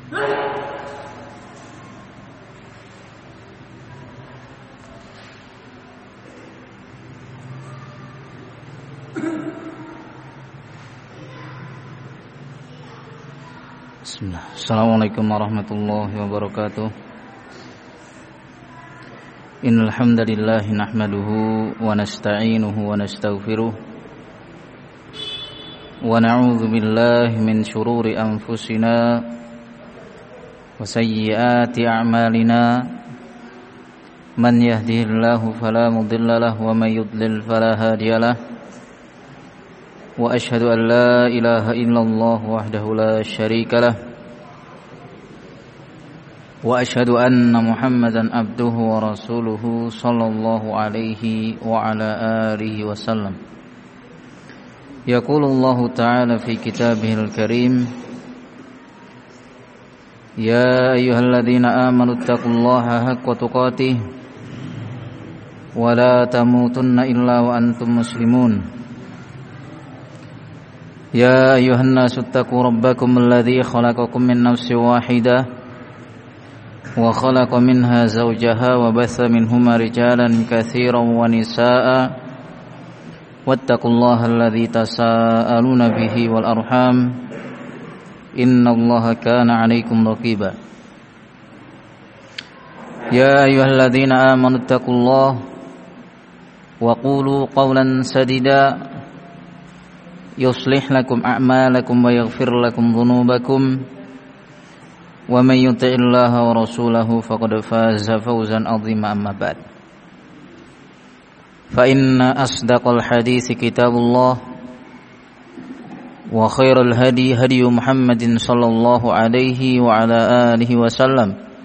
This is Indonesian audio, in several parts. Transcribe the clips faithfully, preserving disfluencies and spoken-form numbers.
Bismillah. Assalamualaikum warahmatullahi wabarakatuh. Innal hamdalillah nahmaduhu wa nasta'inuhu wa nastaghfiruh wa na'udzu billahi min shururi anfusina wa sayyiati a'malina. Man yahdihillahu fala mudilla lahu wa may yudlil fala hadiyalah. Wa ashhadu an la ilaha illallah wahdahu la syarika lah wa ashhadu anna Muhammadan abduhu wa rasuluhu sallallahu alaihi wa ala alihi wasallam. Yaqulullahu ta'ala fi kitabihil karim, ya ayyuhalladzina amanu taqullaha haqqa tuqatih wa la tamutunna illa wa antum muslimun. يا أيها الناس اتقوا ربكم الذي خلقكم من نفس واحدة وخلق منها زوجها وبث منهما رجالا كثيرا ونساء واتقوا الله الذي تساءلون به والأرحام إن الله كان عليكم رقيبا. يا أيها الذين آمنوا اتقوا الله وقولوا قولا سديدا يصلح لكم أعمالكم ويغفر لكم ذنوبكم ومن يطع الله ورسوله فقد فاز فوزا عظيما. أما بعد، فإن أصدق الحديث كتاب الله وخير الهدي هدي محمد صلى الله عليه وعلى آله وسلم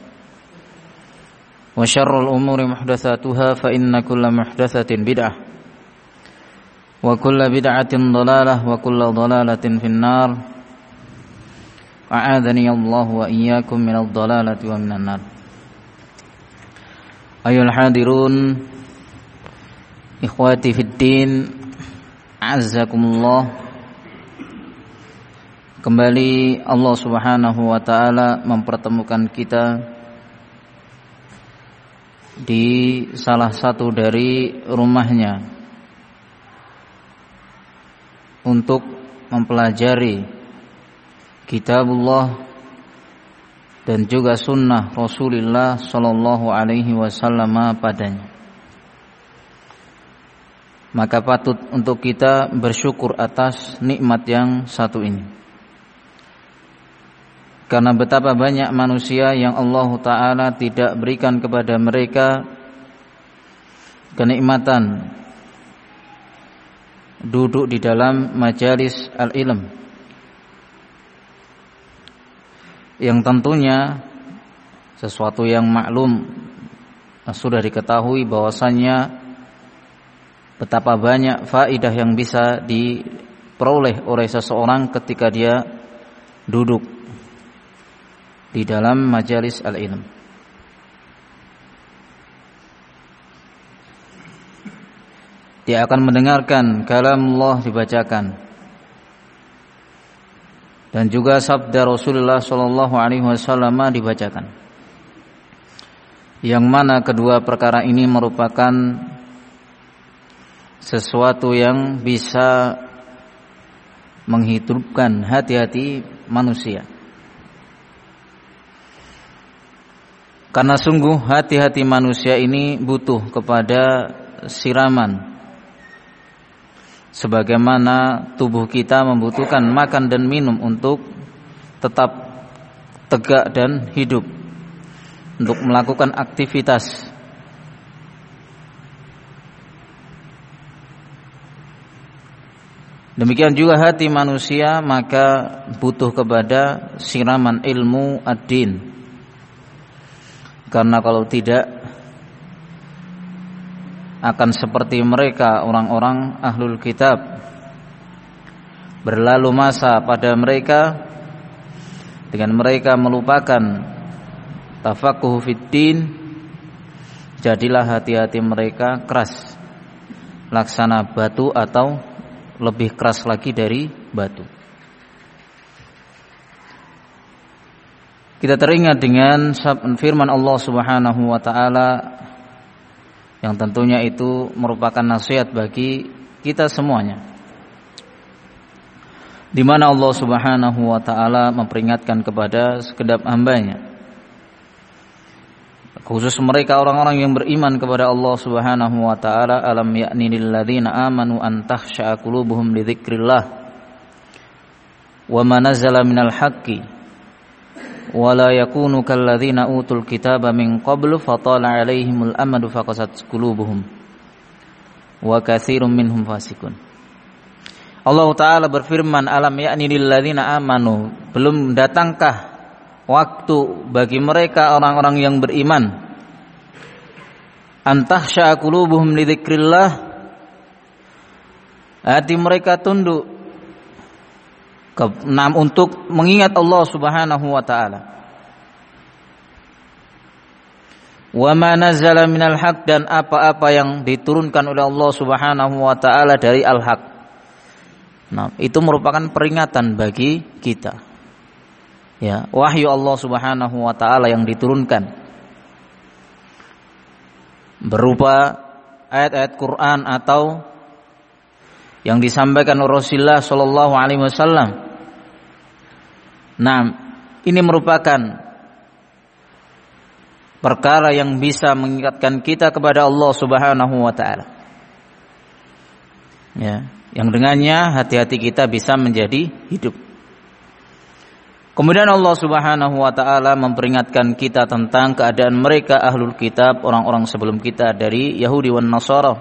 وشر الأمور محدثاتها فإن كل محدثة بدعة wa kullu bid'atin dhalalah wa kullu dhalalatin finnar. A'adzani Allah wa iyyakum minadh dhalalati wa minan nar. Ayyuhal hadirun, ikhwati fid din, a'azzakumullah. Kembali Allah Subhanahu wa taala mempertemukan kita di salah satu dari rumahnya untuk mempelajari kitabullah dan juga sunnah Rasulullah sallallahu alaihi wasallam padanya. Maka patut untuk kita bersyukur atas nikmat yang satu ini. Karena betapa banyak manusia yang Allah Ta'ala tidak berikan kepada mereka kenikmatan duduk di dalam majalis al-ilm, yang tentunya sesuatu yang maklum, sudah diketahui bahwasannya betapa banyak faidah yang bisa diperoleh oleh seseorang ketika dia duduk di dalam majalis al-ilm. Dia akan mendengarkan kalamullah dibacakan dan juga sabda Rasulullah sallallahu alaihi wasallam dibacakan, yang mana kedua perkara ini merupakan sesuatu yang bisa menghidupkan hati-hati manusia. Karena sungguh hati-hati manusia ini butuh kepada siraman, sebagaimana tubuh kita membutuhkan makan dan minum untuk tetap tegak dan hidup, untuk melakukan aktivitas. Demikian juga hati manusia maka butuh kepada siraman ilmu ad-din. Karena kalau tidak akan seperti mereka orang-orang ahlul kitab, berlalu masa pada mereka dengan mereka melupakan tafaqquh fid din. Jadilah hati-hati mereka keras, laksana batu atau lebih keras lagi dari batu. kita teringat dengan firman Allah Subhanahu wa taala yang tentunya itu merupakan nasihat bagi kita semuanya, di mana Allah Subhanahu wa taala memperingatkan kepada segenap hamba-Nya, khusus mereka orang-orang yang beriman kepada Allah Subhanahu wa taala, alam ya'ni lil ladzina amanu an takhsha'a qulubuhum li dzikrillah wa ma nazala minal haqqi wa la yakunu kal ladzina utul kitaba min qablu fatala 'alaihimul amadu faqasat qulubuhum wa katsirum minhum fasiqun. Allah taala berfirman, alam ya'ni lil ladzina amanu, belum datangkah waktu bagi mereka orang-orang yang beriman, antahsya'a qulubuhum li dzikrillah, hati mereka tunduk ke, enam, untuk mengingat Allah Subhanahu wa taala. Wa ma nazala minal haq, dan apa-apa yang diturunkan oleh Allah Subhanahu wa taala dari al-haq. Nah, itu merupakan peringatan bagi kita. Ya, wahyu Allah Subhanahu wa taala yang diturunkan berupa ayat-ayat Quran atau yang disampaikan oleh Rasulullah sallallahu alaihi wasallam. Nah, ini merupakan perkara yang bisa mengingatkan kita kepada Allah Subhanahu wa taala. Ya, yang dengannya hati-hati kita bisa menjadi hidup. Kemudian Allah Subhanahu wa taala memperingatkan kita tentang keadaan mereka ahlul kitab, orang-orang sebelum kita dari Yahudi wan Nasara.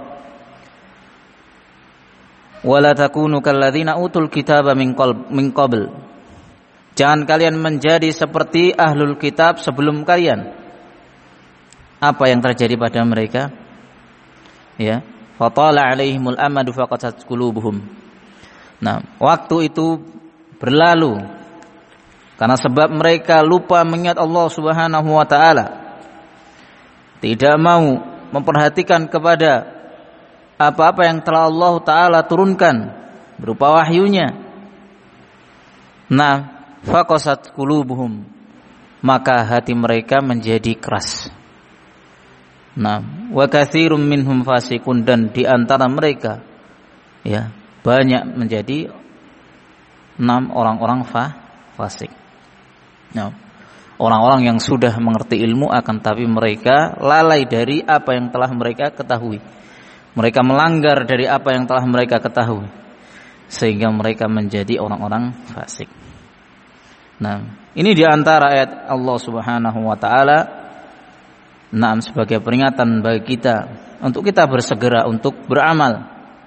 Wala takunu kalladzina utul kitaba min qabl. Jangan kalian menjadi seperti ahlul kitab sebelum kalian. Apa yang terjadi pada mereka? Ya, fatala 'alaihimul amadu faqasat qulubuhum. Nah, waktu itu berlalu karena sebab mereka lupa mengingat Allah Subhanahu wa taala, tidak mau memperhatikan kepada apa-apa yang telah Allah taala turunkan berupa wahyunya. Nah, faqasat qulubuhum, maka hati mereka menjadi keras. Nah, wa katsirum minhum fasiqun, dan di antara mereka ya banyak menjadi enam orang-orang fa, fasik. Nah, orang-orang yang sudah mengerti ilmu akan tapi mereka lalai dari apa yang telah mereka ketahui. Mereka melanggar dari apa yang telah mereka ketahui, sehingga mereka menjadi orang-orang fasik. Nah, ini di antara ayat Allah Subhanahu wa taala, nah, sebagai peringatan bagi kita untuk kita bersegera untuk beramal.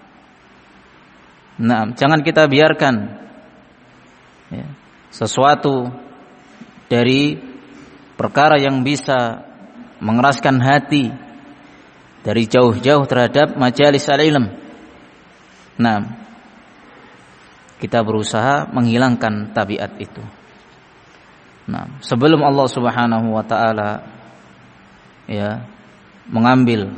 Nah, jangan kita biarkan ya, sesuatu dari perkara yang bisa mengeraskan hati dari jauh-jauh terhadap majalis al-ilm. Nah, kita berusaha menghilangkan tabiat itu. Nah, sebelum Allah Subhanahu wa taala ya mengambil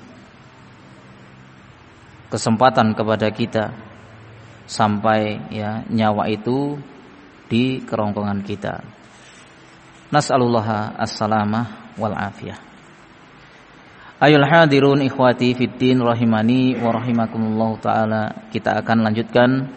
kesempatan kepada kita sampai ya nyawa itu di kerongkongan kita. Nas'alullaha as-salamah wal afiyah. Ayul hadirun ikhwati fiddin rahimani wa rahimakumullah taala. Kita akan lanjutkan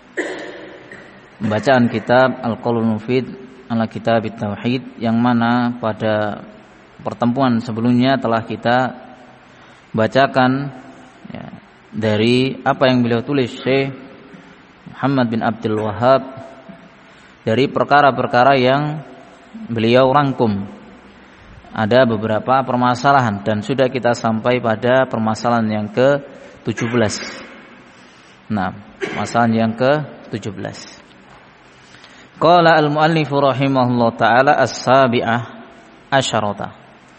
bacaan kitab Al-Qaulul Mufid ala Kitabit Tauhid, yang mana pada pertemuan sebelumnya telah kita bacakan ya, dari apa yang beliau tulis Syekh Muhammad bin Abdul Wahhab, dari perkara-perkara yang beliau rangkum. Ada beberapa permasalahan dan sudah kita sampai pada permasalahan yang ke tujuh belas. Nah, permasalahan yang ke tujuh belas. Qala al-muallif rahimahullah taala as-sabi'ah asyarata.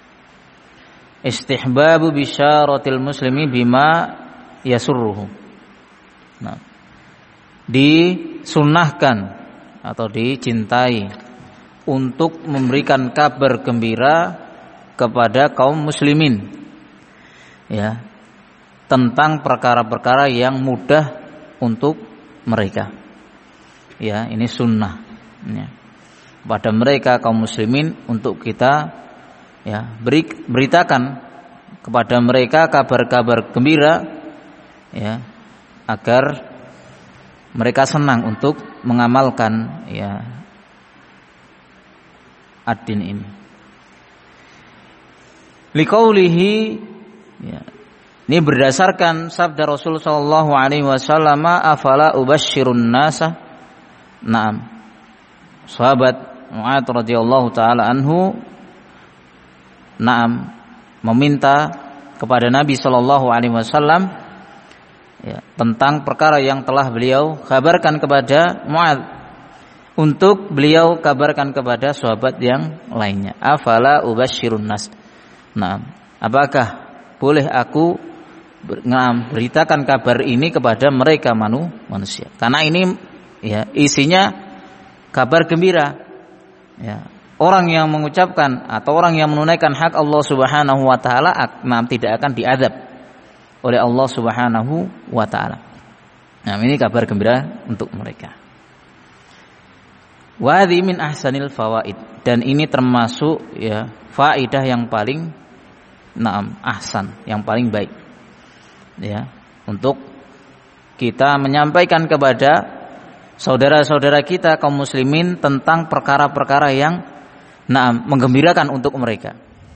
Istihbabu bisyaratil muslimi bima yasurruhu. Nah, disunnahkan atau dicintai untuk memberikan kabar gembira kepada kaum muslimin ya tentang perkara-perkara yang mudah untuk mereka. Ya, ini sunnah ya. kepada mereka kaum muslimin untuk kita ya beri, beritakan kepada mereka kabar-kabar gembira ya agar mereka senang untuk mengamalkan ya ad-din ini. Liqaulihi ya, ini berdasarkan sabda Rasul sallallahu alaihi wasallam, afala ubasyirun nasa. Naam. Sahabat Mu'adz radhiyallahu taala anhu naam meminta kepada Nabi sallallahu alaihi wasallam ya, tentang perkara yang telah beliau kabarkan kepada Mu'adz untuk beliau kabarkan kepada sahabat yang lainnya. Afala ubasyirun nas. Naam. Apakah boleh aku beritakan kabar ini kepada mereka manu, manusia? Karena ini ya isinya kabar gembira. Ya, orang yang mengucapkan atau orang yang menunaikan hak Allah Subhanahu wa taala nah, tidak akan diazab oleh Allah Subhanahu wa taala. Nah, ini kabar gembira untuk mereka. Wa hadhi min ahsanil fawaid, dan ini termasuk ya faidah yang paling naam ahsan, yang paling baik. Ya, untuk kita menyampaikan kepada saudara-saudara kita kaum muslimin tentang perkara-perkara yang naam menggembirakan untuk mereka.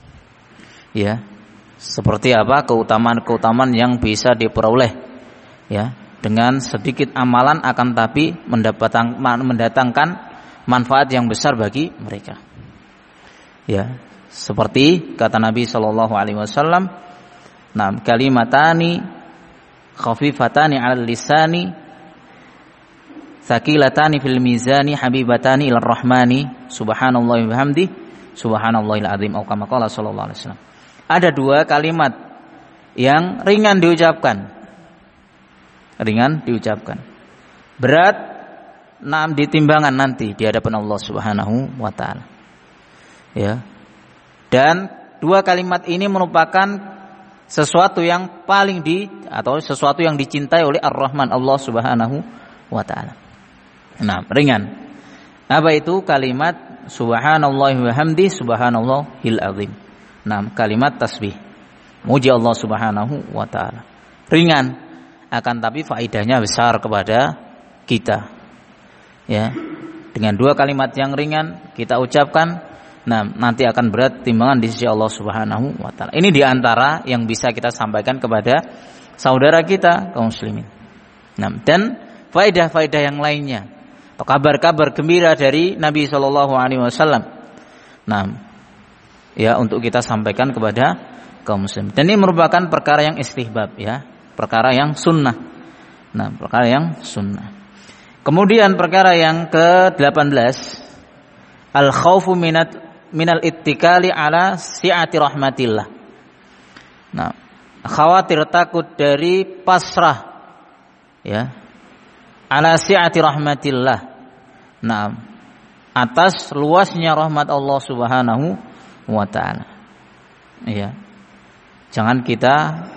Ya. Seperti apa keutamaan-keutamaan yang bisa diperoleh ya dengan sedikit amalan akan tapi mendapatkan mendatangkan manfaat yang besar bagi mereka. Ya, seperti kata Nabi sallallahu alaihi wasallam, "Naam kalimatani khafifatani 'alal lisani Sakilatani fil mizani habibatani ilar rahmani subhanallahi wa bihamdi subhanallahil azim." Atau kama qala sallallahu alaihi wasallam. Ada dua kalimat yang ringan diucapkan. Ringan diucapkan. Berat naam di timbangan nanti di hadapan Allah Subhanahu wa taala. Ya. Dan dua kalimat ini merupakan sesuatu yang paling di atau sesuatu yang dicintai oleh Ar-Rahman Allah Subhanahu wa taala. Nah, ringan. Apa itu? Kalimat subhanallahi wa hamdi subhanallahil azim. Nah, kalimat tasbih. Muji Allah Subhanahu wa taala. Ringan, akan tapi faedahnya besar kepada kita. Ya. Dengan dua kalimat yang ringan kita ucapkan, nah nanti akan berat timbangan di sisi Allah Subhanahu wa taala. Ini diantara yang bisa kita sampaikan kepada saudara kita kaum muslimin. Nah, dan faedah-faedah yang lainnya, kabar-kabar gembira dari Nabi Shallallahu Alaihi Wasallam. Nah, ya untuk kita sampaikan kepada kaum muslim. Dan ini merupakan perkara yang istihbab, ya, perkara yang sunnah. Nah, perkara yang sunnah. Kemudian perkara yang ke delapan belas, al khaufu minat minal ittikali ala si'ati rahmatillah. Nah, khawatir takut dari pasrah, ya, ala si'ati rahmatillah. Nah, atas luasnya rahmat Allah Subhanahu wa taala. Ya. Jangan kita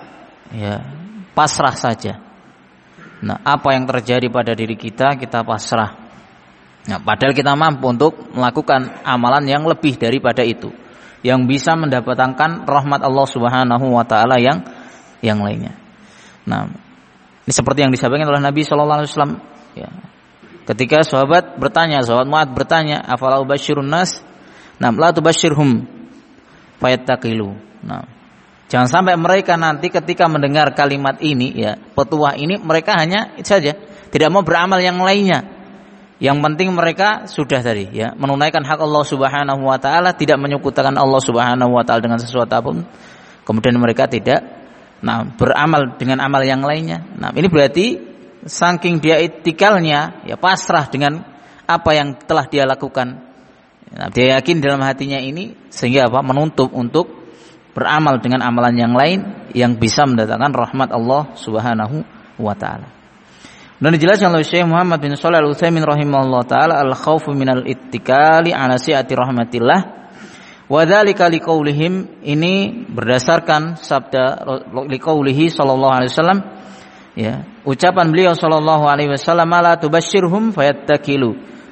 ya pasrah saja. Nah, apa yang terjadi pada diri kita kita pasrah. Nah, padahal kita mampu untuk melakukan amalan yang lebih daripada itu, yang bisa mendapatkan rahmat Allah Subhanahu wa taala yang yang lainnya. Nah, ini seperti yang disampaikan oleh Nabi sallallahu alaihi wasallam, ya. Ketika sahabat bertanya, sahabat Mu'adz bertanya, "Afala ubasyirun nas?" Nah, la tubasyirhum fayattaqilu. Nah, jangan sampai mereka nanti ketika mendengar kalimat ini, ya, petuah ini, mereka hanya itu saja, tidak mau beramal yang lainnya. Yang penting mereka sudah tadi, ya, menunaikan hak Allah Subhanahu wa taala, tidak menyekutukan Allah Subhanahu wa taala dengan sesuatu apapun. Kemudian mereka tidak nah beramal dengan amal yang lainnya. Nah, ini berarti saking dia ittikalnya, ya, pasrah dengan apa yang telah dia lakukan. Nah, dia yakin dalam hatinya ini sehingga apa? Menuntut untuk beramal dengan amalan yang lain yang bisa mendatangkan rahmat Allah Subhanahu wa taala. Dan dijelaskan oleh Syekh Muhammad bin Shalih Al-Utsaimin rahimahullah taala, al-khaufu minal ittikali ala si'ati rahmatillah wa dzalika liqaulihim, ini berdasarkan sabda liqaulihi sallallahu alaihi wasallam, ya, ucapan beliau sallallahu alaihi wasallam, la tubasyirhum fayattakilu.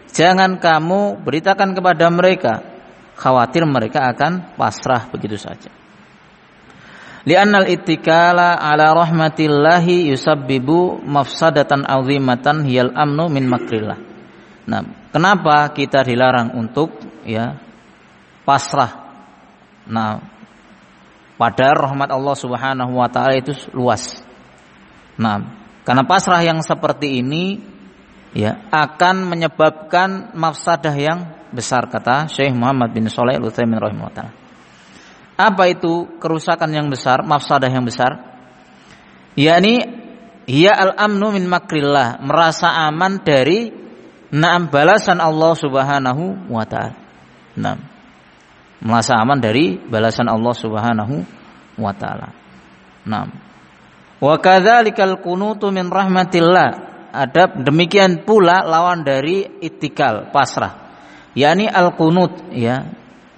Jangan kamu beritakan kepada mereka, khawatir mereka akan pasrah begitu saja. Li'annal ittikala ala rahmatillahi yusabbibu mafsadatan 'azimatan hiyal amnu min makrillah. Nah, kenapa kita dilarang untuk ya pasrah? Nah, padahal rahmat Allah Subhanahu wa taala itu luas. Nah, karena pasrah yang seperti ini ya akan menyebabkan mafsadah yang besar, kata Syekh Muhammad bin Shalih Al-Utsaimin rahimahullah. Apa itu kerusakan yang besar, mafsadah yang besar? Yakni hiya al-amnu min makrillah, merasa aman dari na'am balasan Allah Subhanahu wa taala. Nah, merasa aman dari balasan Allah Subhanahu wa taala. Nah, wa kadzalikal qunutu min rahmatillah. Ada demikian pula lawan dari ittikal, pasrah. Yakni al-qunut ya.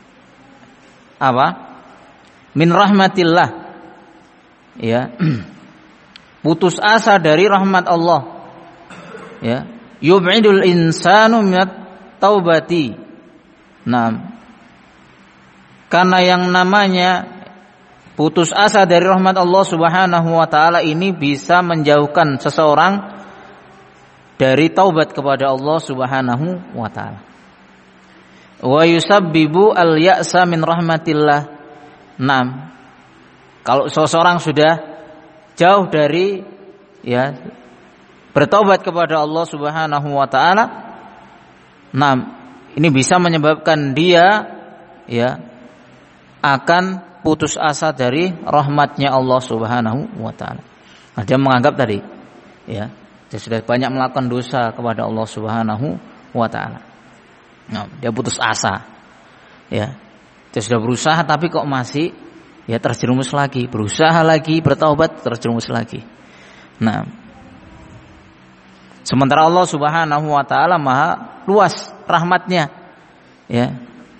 Apa? Min rahmatillah. Ya. Putus asa dari rahmat Allah. Ya. Yub'idul insanu minat taubati. Nah, karena yang namanya putus asa dari rahmat Allah Subhanahu wa taala ini bisa menjauhkan seseorang dari taubat kepada Allah Subhanahu wa taala. Wa yusabbibu al-ya'sa min rahmatillah. Nah, kalau seseorang sudah jauh dari ya bertaubat kepada Allah Subhanahu wa taala, nah ini bisa menyebabkan dia ya akan putus asa dari rahmatnya Allah Subhanahu wa taala. Nah, dia menganggap tadi ya dia sudah banyak melakukan dosa kepada Allah Subhanahu wa taala. Nah, dia putus asa. Ya. Dia sudah berusaha tapi kok masih ya terjerumus lagi, berusaha lagi bertaubat terjerumus lagi. Nah, sementara Allah Subhanahu wa taala maha luas rahmatnya. Ya.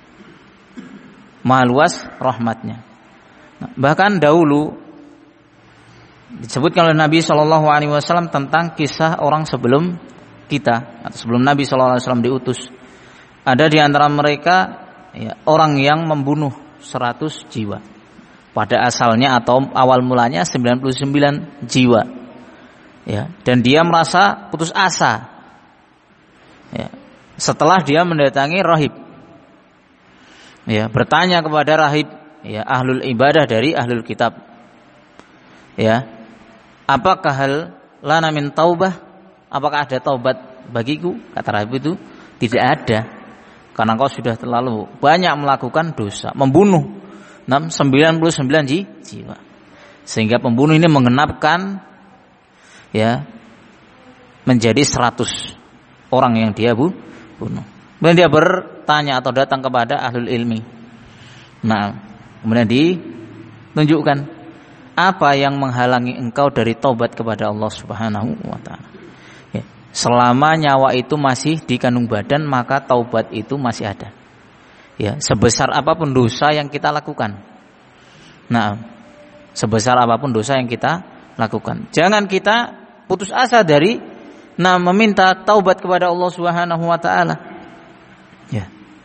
Maha luas rahmatnya. Nah, bahkan dahulu disebutkan oleh Nabi shallallahu alaihi wasallam tentang kisah orang sebelum kita atau sebelum Nabi shallallahu alaihi wasallam diutus. Ada di antara mereka ya, orang yang membunuh seratus jiwa. Pada asalnya atau awal mulanya sembilan puluh sembilan jiwa. Ya, dan dia merasa putus asa. Ya, setelah dia mendatangi rahib. Ya, bertanya kepada rahib, ya, ahlul ibadah dari ahlul kitab. Ya. Apakah hal lana min taubah? Apakah ada taubat bagiku? Kata rahib itu, tidak ada. Karena kau sudah terlalu banyak melakukan dosa, membunuh sembilan puluh sembilan jiwa. Sehingga pembunuh ini menggenapkan ya menjadi seratus orang yang dia bunuh. Kemudian dia bertanya atau datang kepada ahlul ilmi. Nah, kemudian ditunjukkan apa yang menghalangi engkau dari taubat kepada Allah Subhanahu wa taala. Ya, selama nyawa itu masih di kandung badan, maka taubat itu masih ada. Ya, sebesar apapun dosa yang kita lakukan. Nah, sebesar apapun dosa yang kita lakukan. Jangan kita putus asa dari nah meminta taubat kepada Allah Subhanahu wa taala. Ya.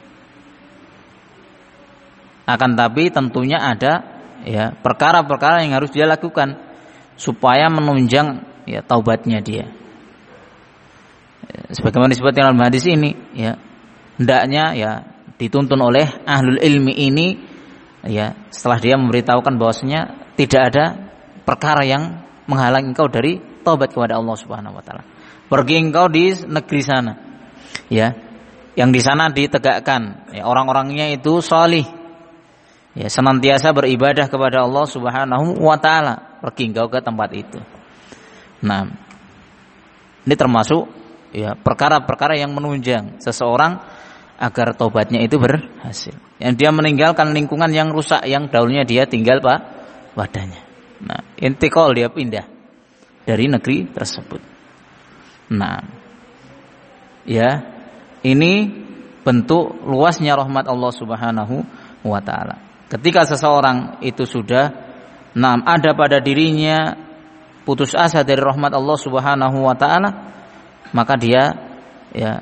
Akan tapi tentunya ada ya perkara-perkara yang harus dia lakukan supaya menunjang ya taubatnya dia. Sebagaimana disebutkan dalam hadis ini, ya hendaknya ya dituntun oleh ahlul ilmi ini ya setelah dia memberitahukan bahwasanya tidak ada perkara yang menghalangi engkau dari taubat kepada Allah Subhanahu wa taala. Pergi engkau di negeri sana. Ya. Yang di sana ditegakkan ya, orang-orangnya itu salih. Ya, senantiasa beribadah kepada Allah Subhanahu wa taala. Pergi engkau ke tempat itu. Nah, ini termasuk ya perkara-perkara yang menunjang seseorang agar taubatnya itu berhasil. Yang dia meninggalkan lingkungan yang rusak yang dahulunya dia tinggal pak padanya. Nah, intikal dia pindah dari negeri tersebut. Nah, ya ini bentuk luasnya rahmat Allah Subhanahu wa taala. Ketika seseorang itu sudah nah, ada pada dirinya putus asa dari rahmat Allah Subhanahu wa taala, maka dia ya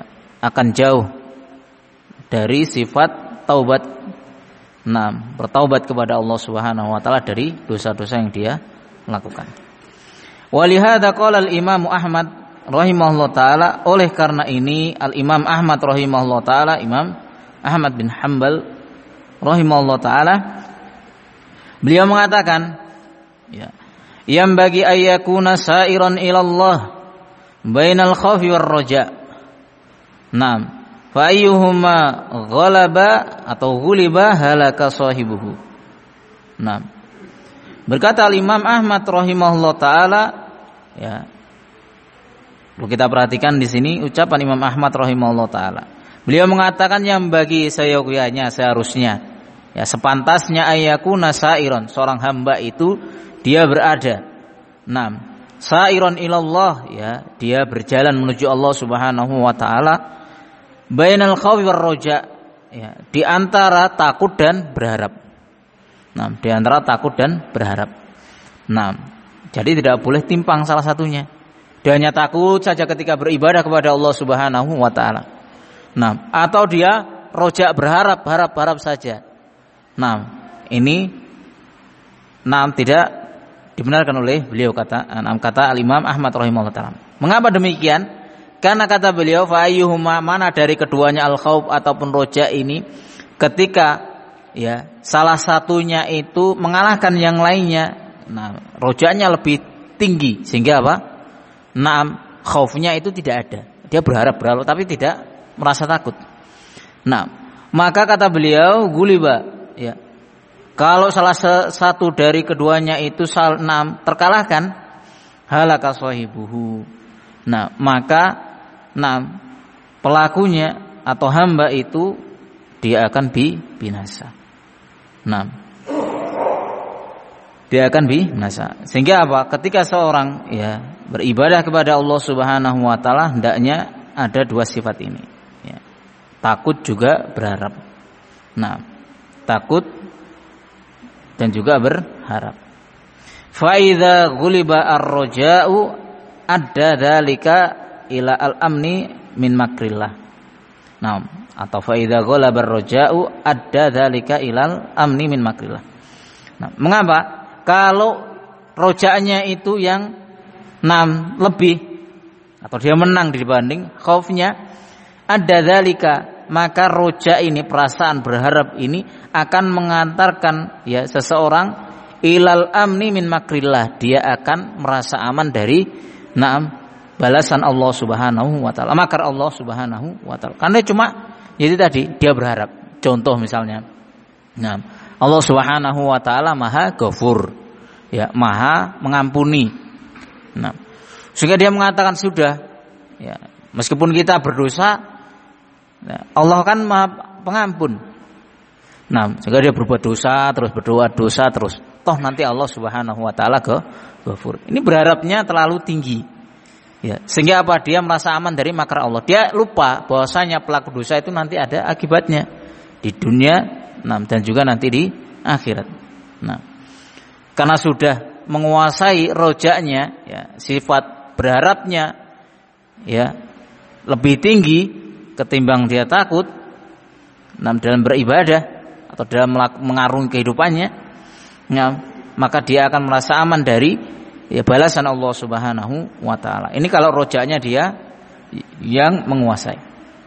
akan jauh dari sifat taubat. Nah, bertaubat kepada Allah Subhanahu wa taala dari dosa-dosa yang dia lakukan. Walihada qala al-Imam Ahmad rahimahullah taala, oleh karena ini al-Imam Ahmad rahimahullah taala, Imam Ahmad bin Hanbal rahimahullah taala, beliau mengatakan, ya, yang bagi ayyakuna sa'iran ila Allah bainal khaufi war raja. Naam, fa ayyuhuma ghalaba atau ghuliba halaka sahibuhu. Naam. Berkata Imam Ahmad rahimahullah taala, ya. Perlu kita perhatikan di sini ucapan Imam Ahmad rahimahullah taala. Beliau mengatakan yang bagi seyogyanya, seharusnya, ya, sepantasnya ayyakuna sa'iran, seorang hamba itu dia berada, naam, sa'iran ilallah, ya, dia berjalan menuju Allah Subhanahu wa taala, bainal khawfi war roja, ya, di antara takut dan berharap. Nah, di antara takut dan berharap. Nah, jadi tidak boleh timpang salah satunya. Dia hanya takut saja ketika beribadah kepada Allah Subhanahu wa taala. Nah, atau dia roja, berharap, harap-harap saja. Nah, ini nah tidak dibenarkan oleh beliau, kata nah, kata Al-Imam Ahmad rahimahullah taala. Mengapa demikian? Karena kata beliau, fa ayyuhuma, mana dari keduanya al-khauf ataupun roja ini, ketika, ya, salah satunya itu mengalahkan yang lainnya, nah, rojanya lebih tinggi sehingga apa? Naam, khaufnya itu tidak ada. Dia berharap-berharap tapi tidak merasa takut. Nah, maka kata beliau, guliba, ya, kalau salah satu dari keduanya itu sal naam terkalahkan, halaka sahibuhu. Nah, maka nah, pelakunya atau hamba itu dia akan binasa. Nah, dia akan binasa. Sehingga apa? Ketika seorang, ya, beribadah kepada Allah Subhanahu wa taala, hendaknya ada dua sifat ini, ya. Takut juga berharap. Nah, takut dan juga berharap. Fa idza ghuliba ar-raja'u adda dzalika ila al-amni min makrillah. Nah, atau fa idza ghalaba ar-raja'u adda dzalika ilal amni min makrillah. Nah, mengapa? Kalau rojaannya itu yang enam lebih atau dia menang dibanding khaufnya, adda dzalika, maka roja ini, perasaan berharap ini akan mengantarkan, ya, seseorang ilal amni min makrillah, dia akan merasa aman dari naam balasan Allah Subhanahu wa taala, makar Allah Subhanahu wa taala. Karena cuma jadi tadi dia berharap. Contoh misalnya, nah, Allah Subhanahu wa taala Maha Ghafur, ya, Maha mengampuni. Nah, sehingga dia mengatakan sudah, ya, meskipun kita berdosa, ya, Allah kan Maha Pengampun. Nah, sehingga dia berbuat dosa terus, berdoa dosa terus, toh nanti Allah Subhanahu wa taala Ghafur. Ini berharapnya terlalu tinggi. Ya, sehingga apa? Dia merasa aman dari makar Allah. Dia lupa bahwasanya pelaku dosa itu nanti ada akibatnya di dunia, nah, dan juga nanti di akhirat. Nah, karena sudah menguasai rojanya, ya, sifat berharapnya, ya, lebih tinggi ketimbang dia takut, nah, dalam beribadah atau dalam mengarungi kehidupannya, ya, maka dia akan merasa aman dari, ya, balasan Allah Subhanahu wa taala. Ini kalau rojanya dia yang menguasai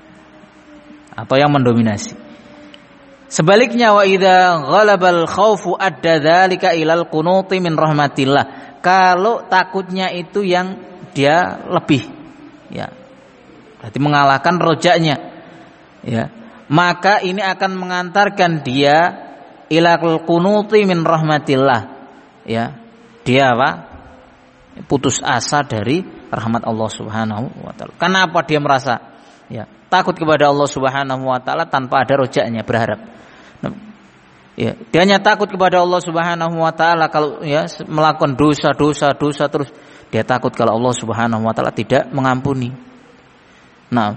atau yang mendominasi. Sebaliknya, wa idza ghalabal khaufu adda dzalika ilal qunuti min rahmatillah. Kalau takutnya itu yang dia lebih, ya, berarti mengalahkan rojanya, ya, maka ini akan mengantarkan dia ilal qunuti min rahmatillah, ya, dia apa? Putus asa dari rahmat Allah Subhanahu wa taala. Kenapa dia merasa, ya, takut kepada Allah Subhanahu wa taala tanpa ada rojaknya, berharap. Nah, ya, dia hanya takut kepada Allah Subhanahu wa taala kalau, ya, melakukan dosa-dosa dosa terus, dia takut kalau Allah Subhanahu wa taala tidak mengampuni. Nah,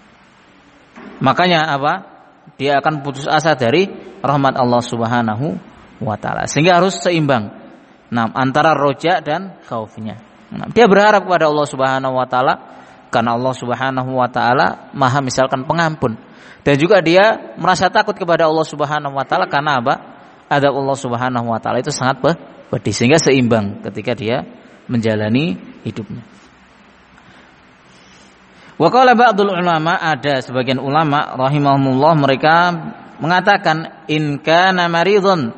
makanya apa? Dia akan putus asa dari rahmat Allah Subhanahu wa taala. Sehingga harus seimbang, nah, antara roja dan khaufnya. Nah, dia berharap kepada Allah Subhanahu wa taala, Karena Allah Subhanahu wa taala Maha misalkan pengampun. Dan juga dia merasa takut kepada Allah Subhanahu wa taala karena apa? Adab Allah Subhanahu wa taala itu sangat pedih, sehingga seimbang ketika dia menjalani hidupnya. Wa qala ba'dul ulama, ada sebagian ulama rahimahumullah mereka mengatakan in kana maridun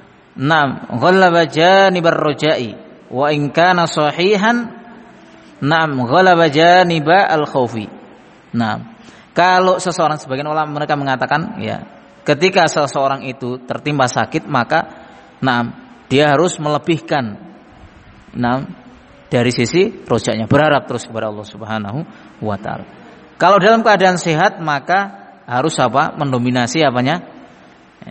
nam ghallaba janibar raja'i wa in kana sahihan nam ghallaba janiba al-khaufi. Nah, kalau seseorang, sebagian ulama mereka mengatakan ya, ketika seseorang itu tertimpa sakit maka nah dia harus melebihkan nah dari sisi rojaknya, berharap terus kepada Allah Subhanahu wa taala. Kalau dalam keadaan sehat maka harus apa? Mendominasi apanya? Ya,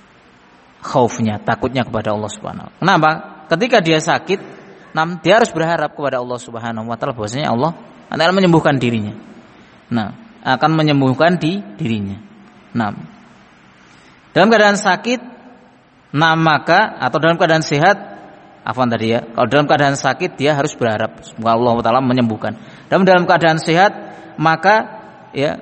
khaufnya, takutnya kepada Allah Subhanahu wa taala. Kenapa? Ketika dia sakit, nah, dia harus berharap kepada Allah Subhanahu wa taala bahwasanya Allah akan menyembuhkan dirinya. Nah, akan menyembuhkan di dirinya. Nah, dalam keadaan sakit, nah maka atau dalam keadaan sehat, afwan tadi ya. Kalau dalam keadaan sakit dia harus berharap semoga Allah taala menyembuhkan. Dan dalam keadaan sehat maka ya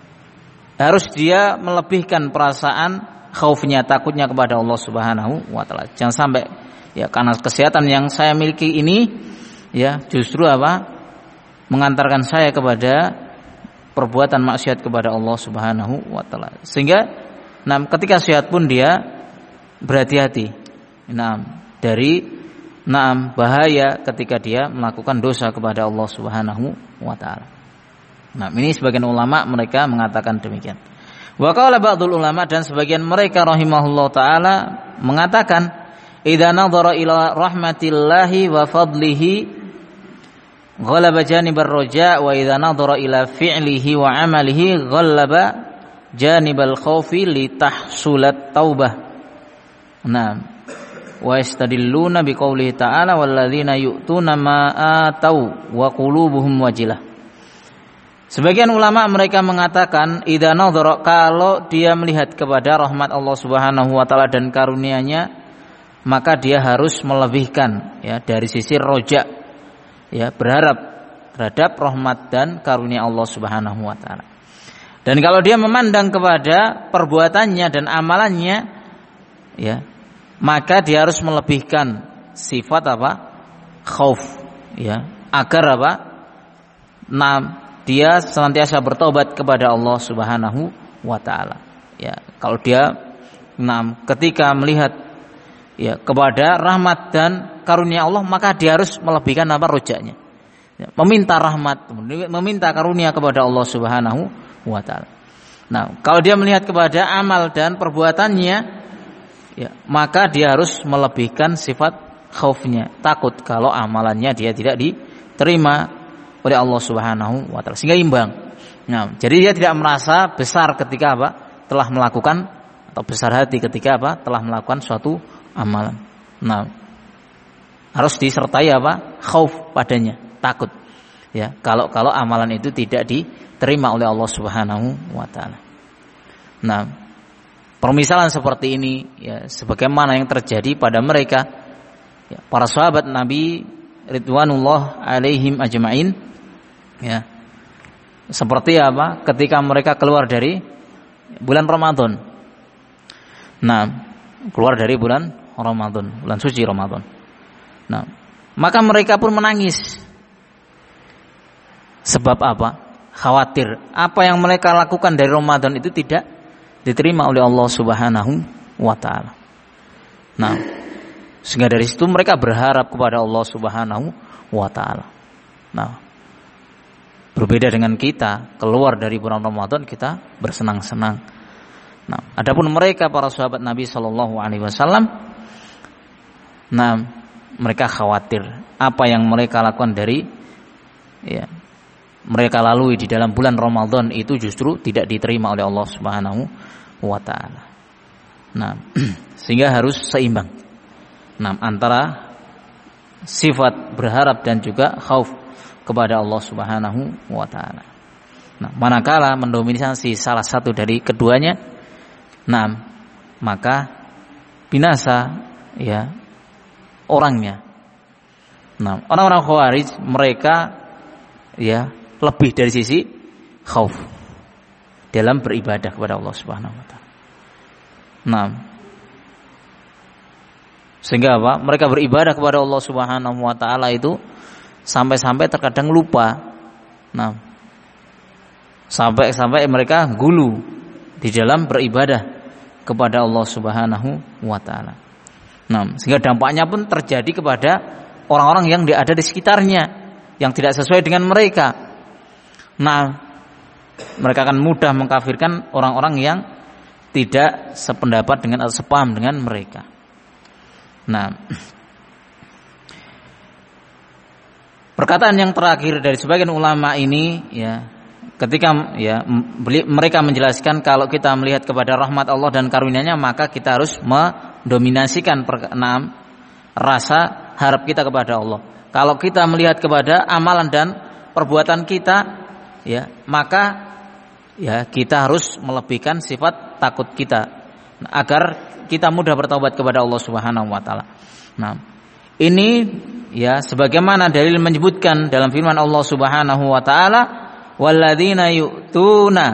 harus dia melebihkan perasaan khaufnya, takutnya kepada Allah Subhanahu wa taala. Jangan sampai ya karena kesehatan yang saya miliki ini ya justru apa? Mengantarkan saya kepada perbuatan maksiat kepada Allah Subhanahu wa taala. Sehingga nah ketika sehat pun dia berhati-hati. Nah, dari nah bahaya ketika dia melakukan dosa kepada Allah Subhanahu wa taala. Nah, ini sebagian ulama mereka mengatakan demikian. Wa qala ba'dul ulama, dan sebagian mereka rahimahullah taala mengatakan idza nadhara ila rahmatillahi wa fadlihi ghalaba janibar raja wa idza nadhara ila fi'lihi wa amalihi ghalaba janibal khaufi li tahsulat taubah. Nah, wa yastadilluna biqaulihi ta'ala walladzina yu'tuna ma atau wa qulubuhum wajilah. Sebagian ulama mereka mengatakan idza nadhara, kalau dia melihat kepada rahmat Allah Subhanahu wa taala dan karunia-Nya, maka dia harus melebihkan ya dari sisi roja, ya berharap terhadap rahmat dan karunia Allah Subhanahu wa taala. Dan kalau dia memandang kepada perbuatannya dan amalannya, ya maka dia harus melebihkan sifat apa? Khauf, ya, agar apa? Nah, dia senantiasa bertobat kepada Allah Subhanahu wa taala. Ya, kalau dia nah, ketika melihat ya kepada rahmat dan karunia Allah, maka dia harus melebihkan apa? Rojaknya. Ya, meminta rahmat, meminta karunia kepada Allah Subhanahu wa taala. Nah, kalau dia melihat kepada amal dan perbuatannya, ya, maka dia harus melebihkan sifat khaufnya, takut kalau amalannya dia tidak diterima oleh Allah Subhanahu wa taala, sehingga imbang. Nah, jadi dia tidak merasa besar ketika apa? Telah melakukan, atau besar hati ketika apa? Telah melakukan suatu amalan. Nah, harus disertai apa? Khauf padanya, takut. Ya, kalau kalau amalan itu tidak diterima oleh Allah Subhanahu wa taala. Nah, permisalan seperti ini ya sebagaimana yang terjadi pada mereka ya, para sahabat Nabi ridwanullah alaihim ajmain. Ya, seperti apa? Ketika mereka keluar dari bulan Ramadan. Nah, keluar dari bulan Ramadan, bulan suci Ramadan. Nah, maka mereka pun menangis. Sebab apa? Khawatir apa yang mereka lakukan dari Ramadan itu tidak diterima oleh Allah Subhanahu wa taala. Nah, sehingga dari situ mereka berharap kepada Allah Subhanahu wa taala. Nah, berbeda dengan kita, keluar dari bulan Ramadan kita bersenang-senang. Nah, adapun mereka para sahabat Nabi sallallahu alaihi wasallam, nah, mereka khawatir apa yang mereka lakukan dari ya, mereka lalui di dalam bulan Ramadan itu justru tidak diterima oleh Allah Subhanahu wa taala. Nah, sehingga harus seimbang. Nah, antara sifat berharap dan juga khauf kepada Allah Subhanahu wa taala. Nah, manakala mendominasi salah satu dari keduanya, nah, maka binasa ya orangnya. Nah, orang-orang Khawarij mereka ya lebih dari sisi khauf dalam beribadah kepada Allah Subhanahu wa taala. Nah, sehingga apa? Mereka beribadah kepada Allah Subhanahu wa taala itu sampai-sampai terkadang lupa. Nah, sampai-sampai mereka gulu di dalam beribadah kepada Allah Subhanahu wa taala. Nah, sehingga dampaknya pun terjadi kepada orang-orang yang ada di sekitarnya yang tidak sesuai dengan mereka. Nah, mereka akan mudah mengkafirkan orang-orang yang tidak sependapat dengan atau sepaham dengan mereka. Nah, perkataan yang terakhir dari sebagian ulama ini, ya, ketika ya mereka menjelaskan kalau kita melihat kepada rahmat Allah dan karunia-Nya, maka kita harus mendominasikan enam rasa harap kita kepada Allah. Kalau kita melihat kepada amalan dan perbuatan kita, ya, maka ya kita harus melebihkan sifat takut kita agar kita mudah bertaubat kepada Allah Subhanahu wa taala. Nah, ini ya sebagaimana dalil menyebutkan dalam firman Allah Subhanahu wa taala, walladzina yu'tuna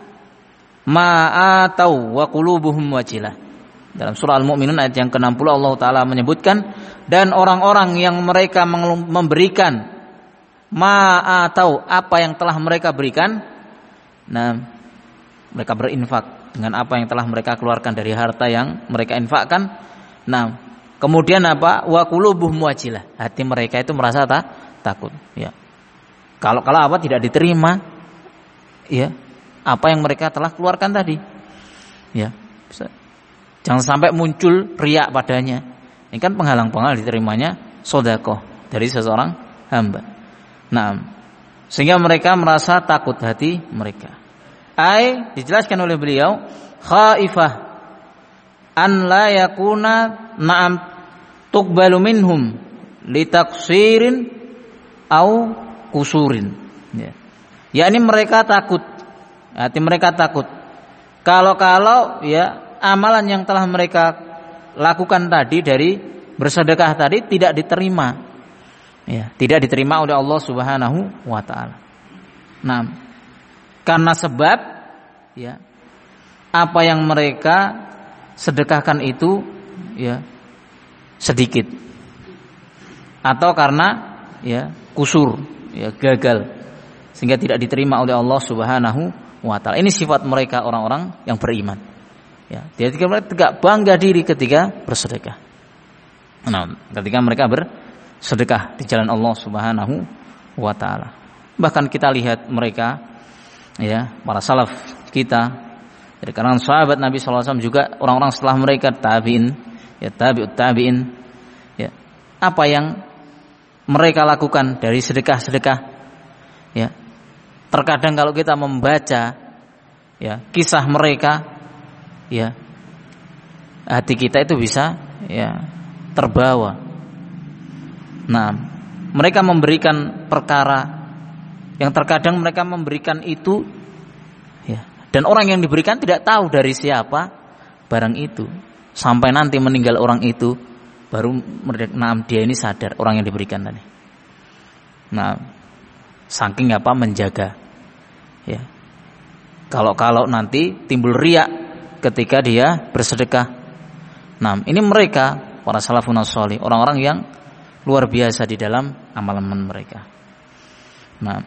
ma atau wa qulubuhum wajilah. Dalam surah Al-Mu'minun ayat yang ke enam puluh Allah taala menyebutkan, dan orang-orang yang mereka memberikan ma atau apa yang telah mereka berikan, nah mereka berinfak dengan apa yang telah mereka keluarkan dari harta yang mereka infakkan. Nah, kemudian apa? Wa qulubuhum wajilah. Hati mereka itu merasa tak, takut, ya. Kalau kalau apa tidak diterima, ya, apa yang mereka telah keluarkan tadi, ya. Jangan sampai muncul riak padanya. Ini kan penghalang-penghalang diterimanya sedekah dari seseorang hamba. Nah, sehingga mereka merasa takut hati mereka. Ai dijelaskan oleh beliau, khaifah an la yakuna na'am tuqbalu minhum litaqsirin au kusurin. Ya. Yakni mereka takut, hati mereka takut. Kalau-kalau ya amalan yang telah mereka lakukan tadi dari bersedekah tadi tidak diterima, ya, tidak diterima oleh Allah Subhanahu wa taala. Nah, karena sebab ya apa yang mereka sedekahkan itu ya sedikit, atau karena ya kusur, ya gagal, sehingga tidak diterima oleh Allah Subhanahu wa taala. Ini sifat mereka orang-orang yang beriman. Ya, jadi mereka tidak bangga diri ketika bersedekah. Nah, ketika mereka bersedekah di jalan Allah Subhanahu wa taala. Bahkan kita lihat mereka, ya, para salaf kita dari kalangan sahabat Nabi sallallahu alaihi wasallam, juga orang-orang setelah mereka tabi'in, ya tabi'ut tabi'in, ya, apa yang mereka lakukan dari sedekah-sedekah, ya. Terkadang kalau kita membaca ya kisah mereka, ya, hati kita itu bisa ya terbawa. Nah, mereka memberikan perkara yang terkadang mereka memberikan itu, ya, dan orang yang diberikan tidak tahu dari siapa barang itu, sampai nanti meninggal orang itu baru nah, dia ini sadar orang yang diberikan tadi. Nah, saking apa menjaga, ya, kalau-kalau nanti timbul riak ketika dia bersedekah. Nah, ini mereka para salafun shalih, orang-orang yang luar biasa di dalam amalan mereka. Nah,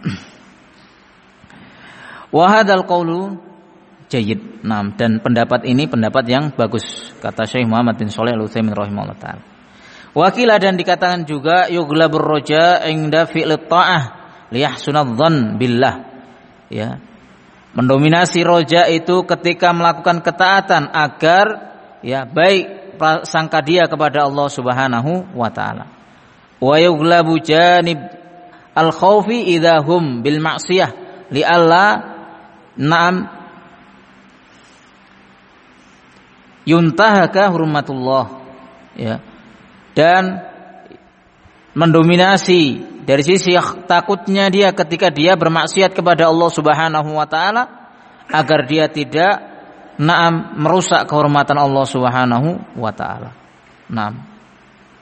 wa hadzal qaulu jayyid. Nah, dan pendapat ini pendapat yang bagus, kata Syekh Muhammad bin Shalih Al-Utsaimin rahimahullah taala. Wakila, dan dikatakan juga yughlabur raja inda fi'lit ta'ah liyahsunadh-dhann billah. Ya. Mendominasi roja itu ketika melakukan ketaatan agar ya baik prasangka dia kepada Allah Subhanahu wa taala. Wa yughlabu janib al-khaufi idahum bil ma'siyah li alla na'am yuntahaka hurmatullah, ya. Dan mendominasi dari sisi takutnya dia ketika dia bermaksiat kepada Allah Subhanahu wa taala agar dia tidak na'am merusak kehormatan Allah Subhanahu wa taala. Naam.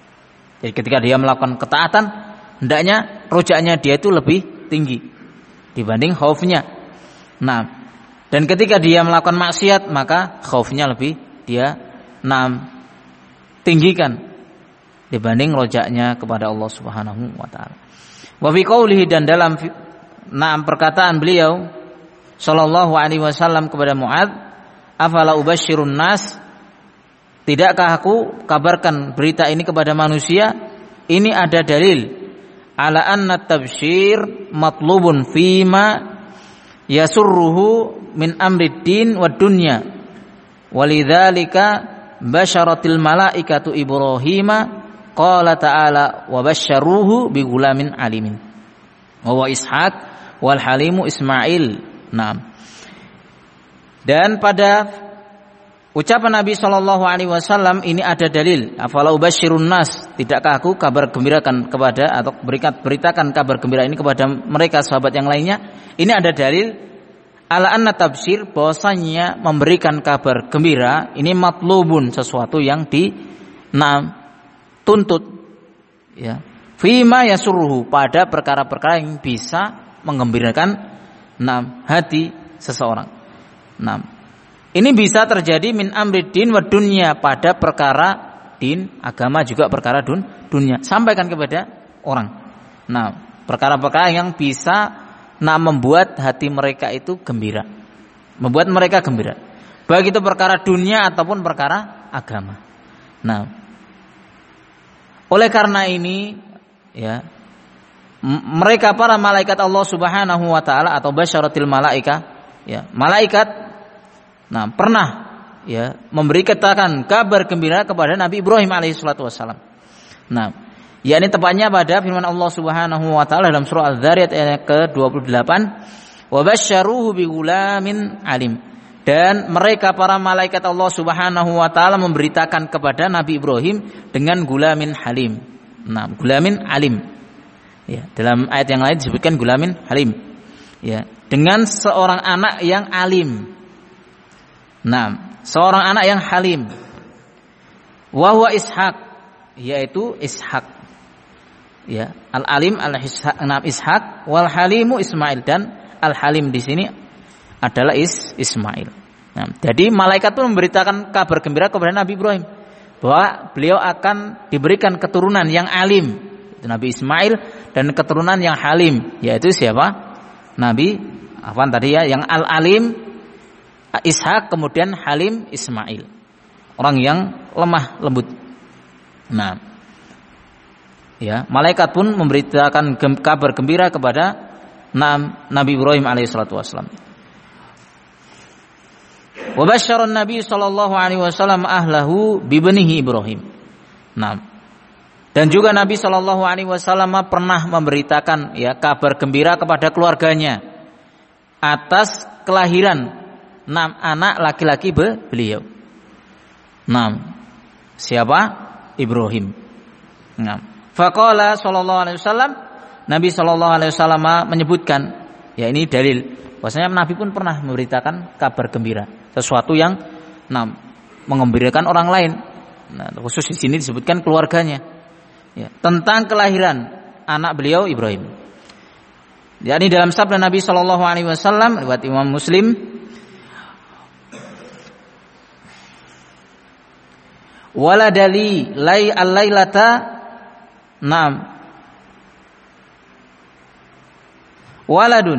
Jadi ketika dia melakukan ketaatan, hendaknya rojaknya dia itu lebih tinggi. dibanding khaufnya. Nah, dan ketika dia melakukan maksiat maka khaufnya lebih dia nah, tinggikan dibanding rojaknya kepada Allah Subhanahu wa taala. Wa fi qoulihi, dan dalam nah perkataan beliau sallallahu alaihi wasallam kepada Mu'adz, afala ubasyirun nas, tidakkah aku kabarkan berita ini kepada manusia? Ini ada dalil ala anna tabsyir matlubun fima yasurruhu min amrid din wad dunya, walidzalika basyaratil malaikatu Ibrahima qala ta'ala wa basyaruhu bi gulamin alimin wa Ishaq wal halimu Ismail. Nah, dan pada ucapan Nabi Shallallahu Alaihi Wasallam ini ada dalil. Afala ubasyirun nas, tidakkah aku kabar gembirakan kepada atau berikan beritakan kabar gembira ini kepada mereka sahabat yang lainnya? Ini ada dalil ala anna tabsyir, bahwasanya memberikan kabar gembira ini matlubun, sesuatu yang di nah, tuntut ya. Fima yasurruhu, pada perkara-perkara yang bisa menggembirakan nah, hati seseorang. Nah, ini bisa terjadi min amri din wa dunya, pada perkara din, agama, juga perkara dun, dunia. Sampaikan kepada orang. Nah, perkara-perkara yang bisa nah membuat hati mereka itu gembira, membuat mereka gembira. Baik itu perkara dunia ataupun perkara agama. Nah, oleh karena ini ya, mereka para malaikat Allah Subhanahu wa taala atau basyaratil malaika ya, malaikat nah pernah ya memberi katakan kabar gembira kepada Nabi Ibrahim alaihi salatu wasallam. Nah, yakni tepatnya pada firman Allah Subhanahu wa taala dalam surah Az-Zariyat ayat ke dua puluh delapan, wa basyaruhu bi gulamin alim, dan mereka para malaikat Allah Subhanahu wa taala memberitakan kepada Nabi Ibrahim dengan gulamin halim. Nah, gulamin alim. Ya, dalam ayat yang lain disebutkan gulamin halim. Ya, dengan seorang anak yang alim. Nah, seorang anak yang halim. Wa huwa Ishaq, yaitu Ishaq. Ya, al-alim al-Ishaq, nam Ishaq, wal halimu Ismail, dan al-halim di sini adalah Is Ismail. Nah, jadi malaikat itu memberitakan kabar gembira kepada Nabi Ibrahim bahwa beliau akan diberikan keturunan yang alim, itu Nabi Ismail, dan keturunan yang halim, yaitu siapa? Nabi apa tadi ya, yang al-alim Ishak, kemudian halim Ismail, orang yang lemah lembut. Nah, ya, malaikat pun memberitakan kabar gembira kepada Nabi Ibrahim alaihissalatu wassalam. Wa basyara Nabi sallallahu alaihi wasallam ahlahu bi banihi Ibrahim. Nah, dan juga Nabi sallallahu alaihi wasallam pernah memberitakan ya kabar gembira kepada keluarganya atas kelahiran enam anak laki-laki beliau. Enam. Siapa? Ibrahim. Enam. Faqala sallallahu alaihi wasallam, Nabi sallallahu alaihi wasallam menyebutkan, ya ini dalil bahwasanya Nabi pun pernah memberitakan kabar gembira, sesuatu yang enam mengembirakan orang lain. Nah, khusus di sini disebutkan keluarganya. Ya, tentang kelahiran anak beliau Ibrahim. Yakni dalam sabda Nabi sallallahu alaihi wasallam riwayat Imam Muslim, waladali lay al-lailata nam waladun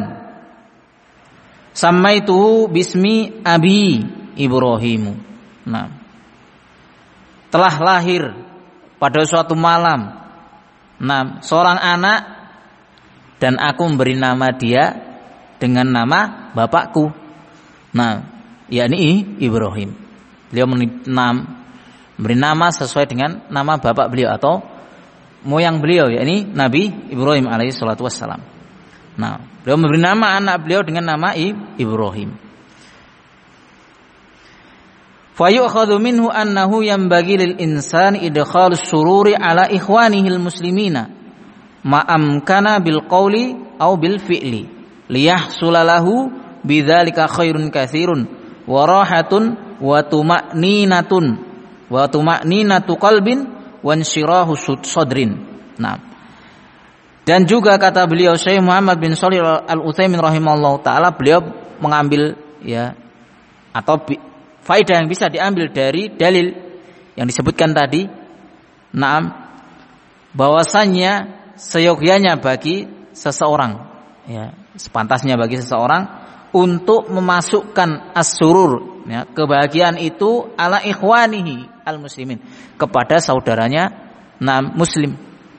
samaituhu bismi abi Ibrahimu. Nah, telah lahir pada suatu malam nah seorang anak, dan aku memberi nama dia dengan nama bapakku. Nah, yakni Ibrahim. Beliau menam beri nama sesuai dengan nama bapak beliau atau moyang beliau, yakni Nabi Ibrahim alaihi salatu wassalam. Nah, beliau memberi nama anak beliau dengan nama Ibrahim. Fa yu'khadhu minhu annahu yanbaghi lil insani idkhalus sururi ala ikhwanihil muslimina ma amkana bil qawli aw bil fi'li liyahsula lahu bidzalika khairun katsirun wa rahatun wa tuma'ninatun wa tuma'ninatu qalbin wa insyirahu sadrin. Nah, Dan juga kata beliau Syekh Muhammad bin Shalih Al-Utsaimin rahimahullah taala, beliau mengambil ya atau faedah yang bisa diambil dari dalil yang disebutkan tadi, naam, bahwasannya seyogyanya bagi seseorang, ya, sepantasnya bagi seseorang untuk memasukkan as-surur, ya, kebahagiaan itu ala ikhwanihi al-muslimin, kepada saudaranya naam muslim.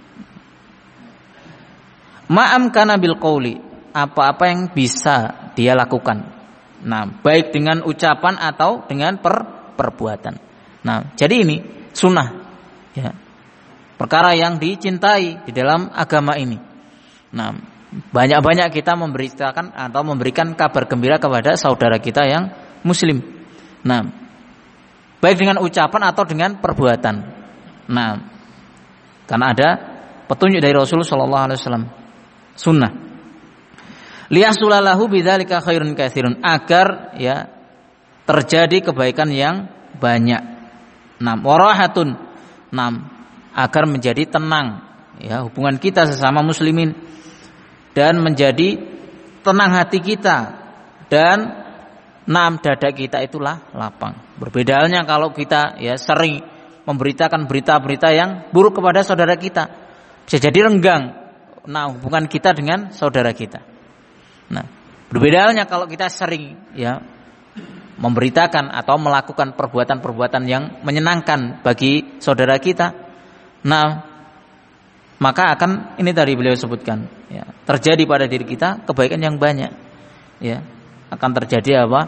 Ma'am kana bil qauli, apa-apa yang bisa dia lakukan. Nah, baik dengan ucapan atau dengan per, perbuatan. Nah, jadi ini sunnah, ya, perkara yang dicintai di dalam agama ini. Nah, banyak-banyak kita memberitakan atau memberikan kabar gembira kepada saudara kita yang muslim. Nah, baik dengan ucapan atau dengan perbuatan. Nah, karena ada petunjuk dari Rasulullah sallallahu alaihi wasallam, sunnah. Liyasulalahu bidzalika khairun katsirun, agar ya terjadi kebaikan yang banyak. Nam warahatun, nam agar menjadi tenang ya hubungan kita sesama muslimin, dan menjadi tenang hati kita, dan nam dada kita itulah lapang. Berbeda halnya kalau kita ya sering memberitakan berita-berita yang buruk kepada saudara kita, bisa jadi renggang nah hubungan kita dengan saudara kita. Nah, berbeda halnya kalau kita sering ya memberitakan atau melakukan perbuatan-perbuatan yang menyenangkan bagi saudara kita. Nah, maka akan ini tadi beliau sebutkan, ya, terjadi pada diri kita kebaikan yang banyak. Ya, akan terjadi apa?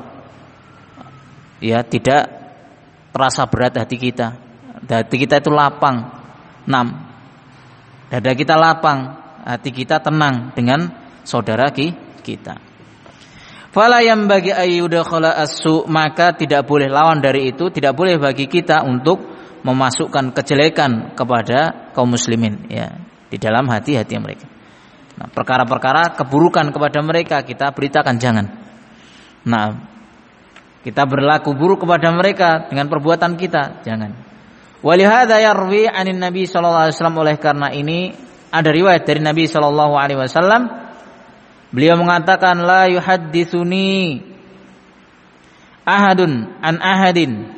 Ya, tidak terasa berat hati kita. Hati kita itu lapang. Enam. Dada kita lapang, hati kita tenang dengan saudara kita. Fala yang bagi ayyudakhala as-su, maka tidak boleh lawan dari itu, tidak boleh bagi kita untuk memasukkan kejelekan kepada kaum muslimin ya di dalam hati-hati mereka. Nah, perkara-perkara keburukan kepada mereka kita beritakan jangan. Nah, kita berlaku buruk kepada mereka dengan perbuatan kita jangan. Walihada yarwi anin Nabi sallallahu alaihi wasallam, oleh karena ini ada riwayat dari Nabi sallallahu alaihi wasallam, beliau mengatakan la yuhadditsuni ahadun an ahadin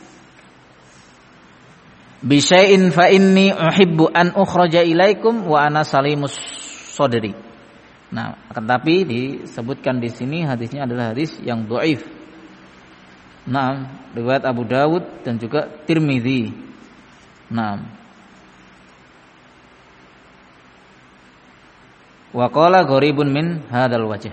bi syai'in fa inni uhibbu an ukhraja ilaikum wa ana salimus sadri. Nah, akan tapi disebutkan di sini hadisnya adalah hadis yang dhaif. Nah, riwayat Abu Dawud dan juga Tirmidzi. Nah, wa qala gharibun min hadzal wajh.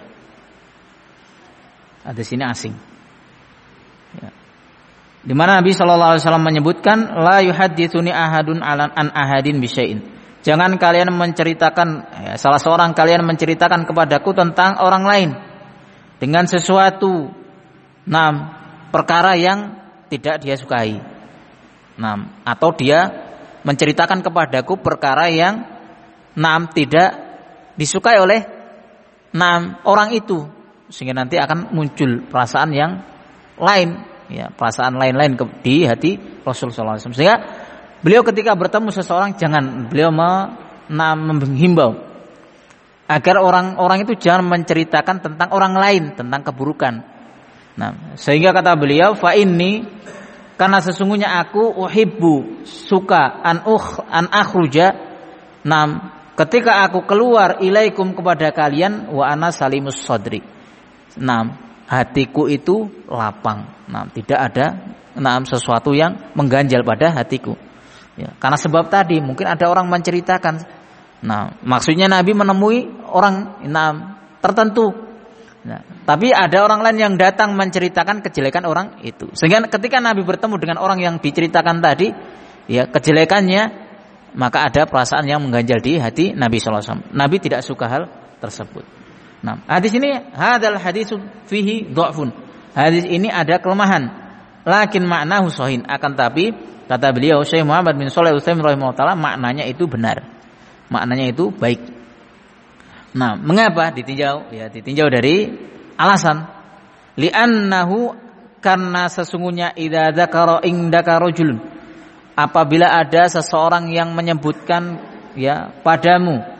Hadis ini asing. Ya. Di mana Nabi sallallahu alaihi wasallam menyebutkan la yuhadditsuni ahadun alan an ahadin bi syai'in. Jangan kalian menceritakan ya, salah seorang kalian menceritakan kepadaku tentang orang lain dengan sesuatu nah perkara yang tidak dia sukai. Nah, atau dia menceritakan kepadaku perkara yang nah tidak disukai oleh nah orang itu, sehingga nanti akan muncul perasaan yang lain, ya, perasaan lain-lain di hati Rasulullah sallallahu alaihi wasallam. Sehingga beliau ketika bertemu seseorang jangan beliau menghimbau agar orang-orang itu jangan menceritakan tentang orang lain, tentang keburukan. Nah, sehingga kata beliau fa inni, karena sesungguhnya aku uhibbu, suka an ukh an akhruja, nam ketika aku keluar ilaikum kepada kalian wa ana salimus sadri. Nam hatiku itu lapang. Nam tidak ada nam sesuatu yang mengganjal pada hatiku. Ya, karena sebab tadi mungkin ada orang menceritakan. Nah, maksudnya Nabi menemui orang nam tertentu. Nah, tapi ada orang lain yang datang menceritakan kejelekan orang itu. Sehingga ketika Nabi bertemu dengan orang yang diceritakan tadi, ya kejelekannya, maka ada perasaan yang mengganjal di hati Nabi sallallahu alaihi wasallam. Nabi tidak suka hal tersebut. Nah, hadis ini hadal hadisu fihi dha'fun. Hadis ini ada kelemahan. Lakin maknahu shahin, akan tapi kata beliau Syekh Muhammad bin Shalih Al-Utsaimin rahimahullah taala, maknanya itu benar. Maknanya itu baik. Nah, mengapa ditinjau? Ya, ditinjau dari alasan li'annahu, karena sesungguhnya idza dzakara indaka rajulun, apabila ada seseorang yang menyebutkan ya padamu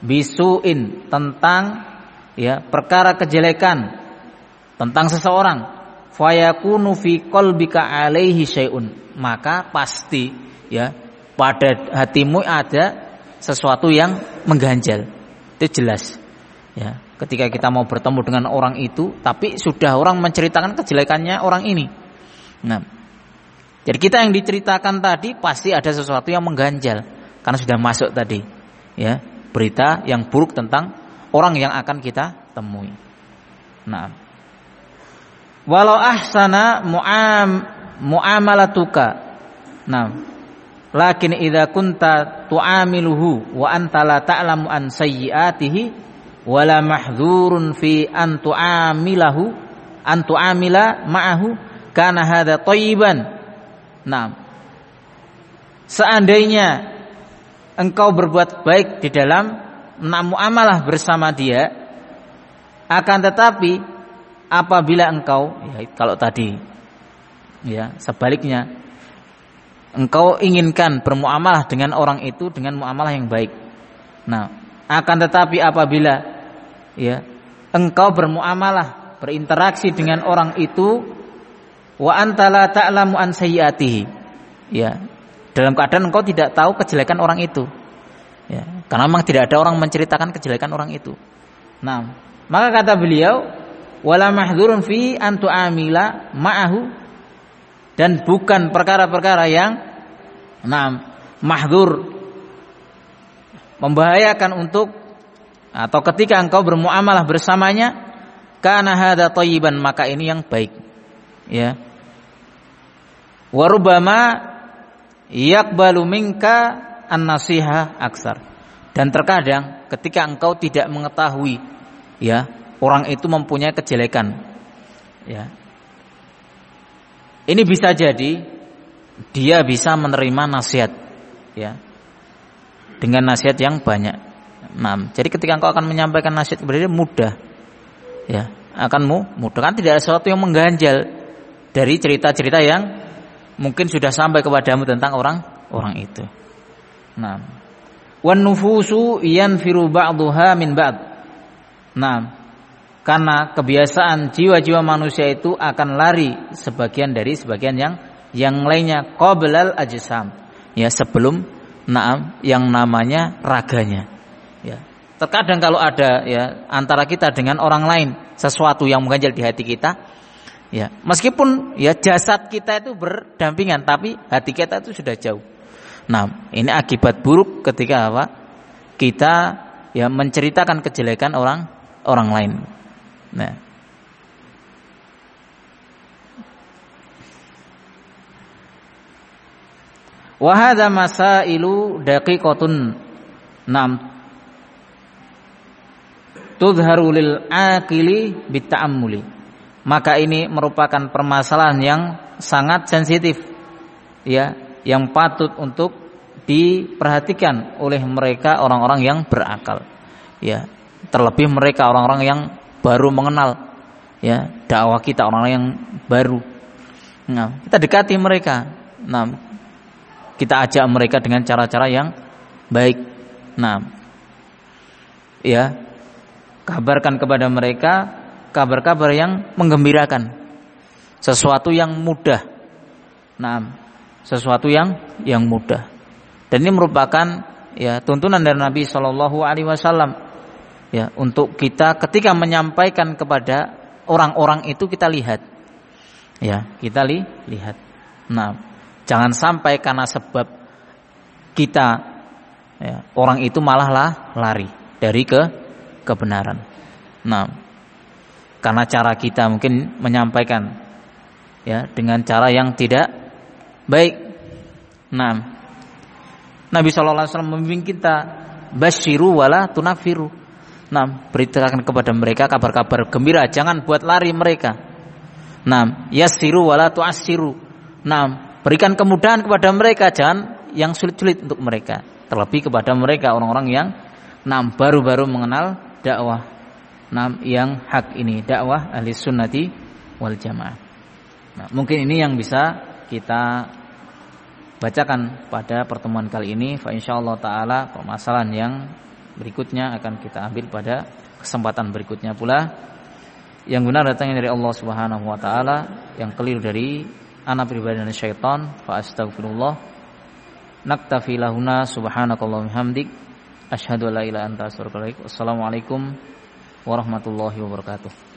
bisuin, tentang ya perkara kejelekan tentang seseorang, fayakunu fi qalbika alaihi syai'un, maka pasti ya pada hatimu ada sesuatu yang mengganjal. Itu jelas. Ya, ketika kita mau bertemu dengan orang itu tapi sudah orang menceritakan kejelekannya orang ini. Nah, jadi kita yang diceritakan tadi pasti ada sesuatu yang mengganjal karena sudah masuk tadi ya, berita yang buruk tentang orang yang akan kita temui. Nah, walau ahsana mu'am mu'amalatuka. Nah, lakin idza kunta tu'amiluhu wa anta la ta'lamu an sayyi'atihi wala mahdzurun fi an tu'amilahu an tu'amila ma'ahu kana hadza thayyiban. Nah, seandainya engkau berbuat baik di dalam muamalah bersama dia, akan tetapi apabila engkau ya, kalau tadi ya sebaliknya engkau inginkan bermuamalah dengan orang itu dengan muamalah yang baik. Nah, akan tetapi apabila ya engkau bermuamalah, berinteraksi dengan orang itu, wa anta la ta'lamu an sayyiatihi, ya dalam keadaan engkau tidak tahu kejelekan orang itu, ya karena memang tidak ada orang menceritakan kejelekan orang itu. Nah, maka kata beliau, wala mahdzurun fi an tu'amila ma'ahu, dan bukan perkara-perkara yang nah mahdzur, membahayakan untuk atau ketika engkau bermuamalah bersamanya, kana hadza thayyiban, maka ini yang baik. Ya, warubama yaqbalu minka an-nasihah aksar, dan terkadang ketika engkau tidak mengetahui ya orang itu mempunyai kejelekan, ya ini bisa jadi dia bisa menerima nasihat ya dengan nasihat yang banyak. Nah, jadi ketika engkau akan menyampaikan nasihat kepada dia mudah, ya akan mudah, kan tidak ada sesuatu yang mengganjal dari cerita-cerita yang mungkin sudah sampai kepadamu tentang orang-orang itu. Nah, wan nufusu yanfiru ba'dhuha min ba'd. Nah, karena kebiasaan jiwa-jiwa manusia itu akan lari sebagian dari sebagian yang yang lainnya, qablal ajsam, ya sebelum naam yang namanya raganya. Ya, terkadang kalau ada ya antara kita dengan orang lain sesuatu yang mengganjal di hati kita, ya, meskipun ya jasad kita itu berdampingan, tapi hati kita itu sudah jauh. Nah, ini akibat buruk ketika apa? Kita ya menceritakan kejelekan orang orang lain. Nah, wa hadza masailu daqiqatun nam tudharu lil aqili bita'ammuli. Maka ini merupakan permasalahan yang sangat sensitif ya, yang patut untuk diperhatikan oleh mereka orang-orang yang berakal ya, terlebih mereka orang-orang yang baru mengenal ya dakwah kita, orang-orang yang baru. Nah, kita dekati mereka. Nah, kita ajak mereka dengan cara-cara yang baik. Nah, ya kabarkan kepada mereka kabar-kabar yang menggembirakan, sesuatu yang mudah. Nah, sesuatu yang yang mudah. Dan ini merupakan ya tuntunan dari Nabi Shallallahu Alaihi Wasallam ya, untuk kita ketika menyampaikan kepada orang-orang itu kita lihat, ya kita li, lihat. Nah, jangan sampai karena sebab kita ya, orang itu malah lah lari dari ke kebenaran. Nah, karena cara kita mungkin menyampaikan ya dengan cara yang tidak baik. Nah, Nabi Shallallahu Alaihi Wasallam membimbing kita, basyiru wala tunafiru. Nah, beritakan kepada mereka kabar-kabar gembira, jangan buat lari mereka. Nah, yassiru wala tu'assiru. Nah, berikan kemudahan kepada mereka, jangan yang sulit-sulit untuk mereka. Terlebih kepada mereka orang-orang yang nah baru-baru mengenal dakwah nah yang hak ini, dakwah ahli sunnati wal jamaah. Nah, mungkin ini yang bisa kita bacakan pada pertemuan kali ini. Fa insyaallah taala permasalahan yang berikutnya akan kita ambil pada kesempatan berikutnya pula. Yang benar datangnya dari Allah Subhanahu wa taala, yang keliru dari ana pribadi dan syaitan. Fa astaghfirullah. Naktafi lahuna subhanakallahumma hamdik asyhadu an la ilaha illa anta astaghfiruka wa atubu ilaik. Wassalamualaikum warahmatullahi wabarakatuh.